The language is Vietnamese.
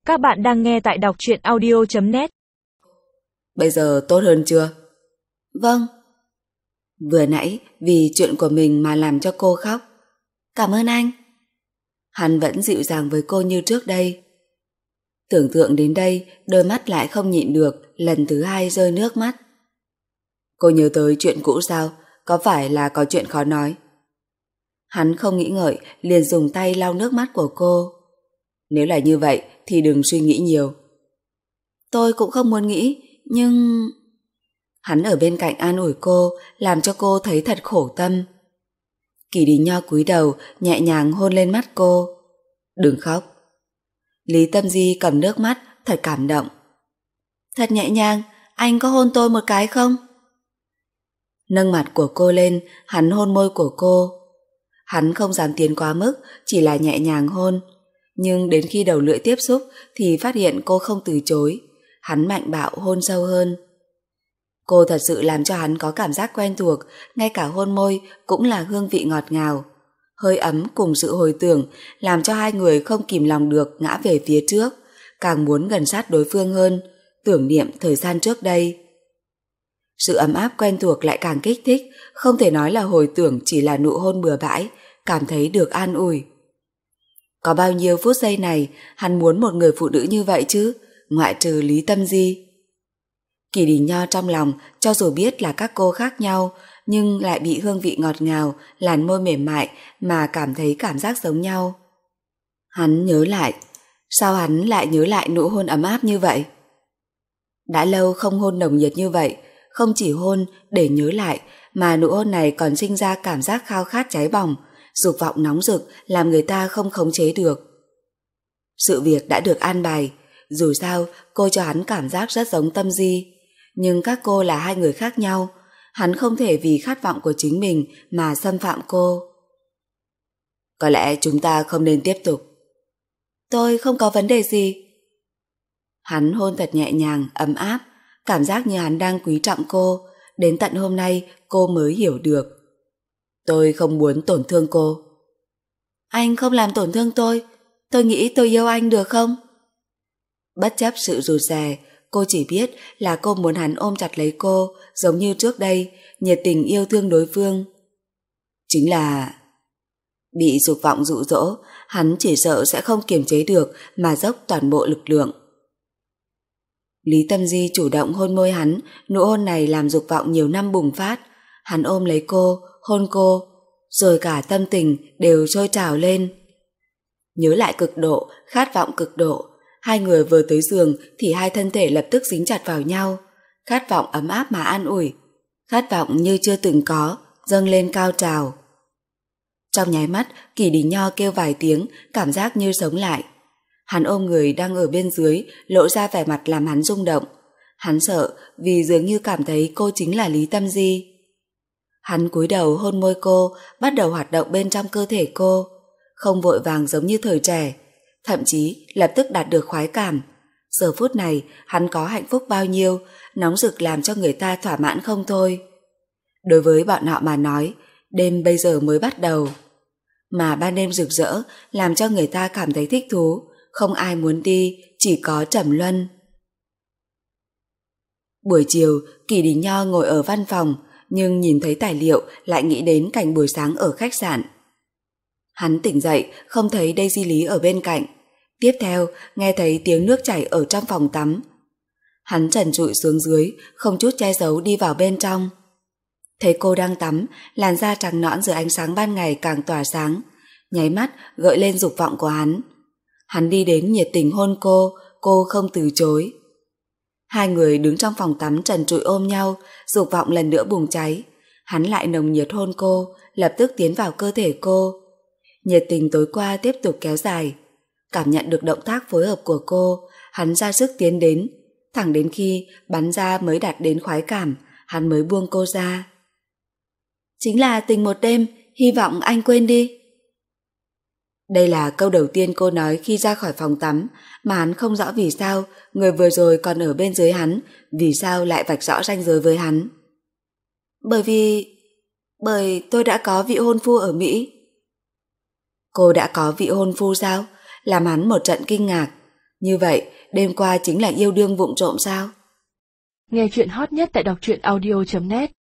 Các bạn đang nghe tại đọc truyện audio.net. Bây giờ tốt hơn chưa? Vâng. Vừa nãy vì chuyện của mình mà làm cho cô khóc. Cảm ơn anh. Hắn vẫn dịu dàng với cô như trước đây. Tưởng tượng đến đây, đôi mắt lại không nhịn được, lần thứ hai rơi nước mắt. Cô nhớ tới chuyện cũ sao? Có phải là có chuyện khó nói? Hắn không nghĩ ngợi, liền dùng tay lau nước mắt của cô. Nếu là như vậy thì đừng suy nghĩ nhiều. Tôi cũng không muốn nghĩ, nhưng... Hắn ở bên cạnh an ủi cô, làm cho cô thấy thật khổ tâm. Kỳ Đình Nho cúi đầu, nhẹ nhàng hôn lên mắt cô. Đừng khóc. Lý Tâm Di cầm nước mắt, thật cảm động. Thật nhẹ nhàng, anh có hôn tôi một cái không? Nâng mặt của cô lên, hắn hôn môi của cô. Hắn không dám tiến quá mức, chỉ là nhẹ nhàng hôn. Nhưng đến khi đầu lưỡi tiếp xúc thì phát hiện cô không từ chối. Hắn mạnh bạo hôn sâu hơn. Cô thật sự làm cho hắn có cảm giác quen thuộc, ngay cả hôn môi cũng là hương vị ngọt ngào. Hơi ấm cùng sự hồi tưởng làm cho hai người không kìm lòng được ngã về phía trước, càng muốn gần sát đối phương hơn, tưởng niệm thời gian trước đây. Sự ấm áp quen thuộc lại càng kích thích, không thể nói là hồi tưởng chỉ là nụ hôn bừa bãi, cảm thấy được an ủi. Có bao nhiêu phút giây này hắn muốn một người phụ nữ như vậy chứ, ngoại trừ Lý Tâm Di. Kỳ Đình Nho trong lòng, cho dù biết là các cô khác nhau, nhưng lại bị hương vị ngọt ngào, làn môi mềm mại mà cảm thấy cảm giác giống nhau. Hắn nhớ lại, sao hắn lại nhớ lại nụ hôn ấm áp như vậy? Đã lâu không hôn nồng nhiệt như vậy, không chỉ hôn để nhớ lại, mà nụ hôn này còn sinh ra cảm giác khao khát cháy bỏng, dục vọng nóng rực làm người ta không khống chế được. Sự việc đã được an bài, dù sao cô cho hắn cảm giác rất giống Tâm Di, nhưng các cô là hai người khác nhau, hắn không thể vì khát vọng của chính mình mà xâm phạm cô. Có lẽ chúng ta không nên tiếp tục. Tôi không có vấn đề gì. Hắn hôn thật nhẹ nhàng, ấm áp, cảm giác như hắn đang quý trọng cô, đến tận hôm nay cô mới hiểu được. Tôi không muốn tổn thương cô. Anh không làm tổn thương tôi nghĩ tôi yêu anh được không? Bất chấp sự rụt rè, cô chỉ biết là cô muốn hắn ôm chặt lấy cô, giống như trước đây, nhiệt tình yêu thương đối phương. Chính là... Bị dục vọng dụ dỗ, hắn chỉ sợ sẽ không kiềm chế được mà dốc toàn bộ lực lượng. Lý Tâm Di chủ động hôn môi hắn, nụ hôn này làm dục vọng nhiều năm bùng phát. Hắn ôm lấy cô, hôn cô, rồi cả tâm tình đều sôi trào lên. Nhớ lại cực độ, khát vọng cực độ. Hai người vừa tới giường thì hai thân thể lập tức dính chặt vào nhau. Khát vọng ấm áp mà an ủi. Khát vọng như chưa từng có, dâng lên cao trào. Trong nháy mắt, Kỳ Đình Nho kêu vài tiếng, cảm giác như sống lại. Hắn ôm người đang ở bên dưới, lộ ra vẻ mặt làm hắn rung động. Hắn sợ vì dường như cảm thấy cô chính là Lý Tâm Di. Hắn cúi đầu hôn môi cô, bắt đầu hoạt động bên trong cơ thể cô. Không vội vàng giống như thời trẻ, thậm chí lập tức đạt được khoái cảm. Giờ phút này hắn có hạnh phúc bao nhiêu, nóng rực làm cho người ta thỏa mãn không thôi. Đối với bọn họ mà nói, đêm bây giờ mới bắt đầu. Mà ban đêm rực rỡ làm cho người ta cảm thấy thích thú, không ai muốn đi, chỉ có Trầm Luân. Buổi chiều, Kỳ Đình Nho ngồi ở văn phòng, nhưng nhìn thấy tài liệu lại nghĩ đến cảnh buổi sáng ở khách sạn. Hắn tỉnh dậy, không thấy Daisy Lý ở bên cạnh. Tiếp theo, nghe thấy tiếng nước chảy ở trong phòng tắm. Hắn trần trụi xuống dưới, không chút che giấu đi vào bên trong. Thấy cô đang tắm, làn da trắng nõn dưới ánh sáng ban ngày càng tỏa sáng, nháy mắt gợi lên dục vọng của hắn. Hắn đi đến nhiệt tình hôn cô không từ chối. Hai người đứng trong phòng tắm trần trụi ôm nhau, dục vọng lần nữa bùng cháy. Hắn lại nồng nhiệt hôn cô, lập tức tiến vào cơ thể cô. Nhiệt tình tối qua tiếp tục kéo dài. Cảm nhận được động tác phối hợp của cô, hắn ra sức tiến đến, thẳng đến khi bắn ra mới đạt đến khoái cảm, hắn mới buông cô ra. Chính là tình một đêm, hy vọng anh quên đi. Đây là câu đầu tiên cô nói khi ra khỏi phòng tắm, mà hắn không rõ vì sao người vừa rồi còn ở bên dưới hắn, vì sao lại vạch rõ ranh giới với hắn. Bởi tôi đã có vị hôn phu ở Mỹ. Cô đã có vị hôn phu sao? Làm hắn một trận kinh ngạc. Như vậy, đêm qua chính là yêu đương vụng trộm sao? Nghe chuyện hot nhất tại đọc truyện audio.net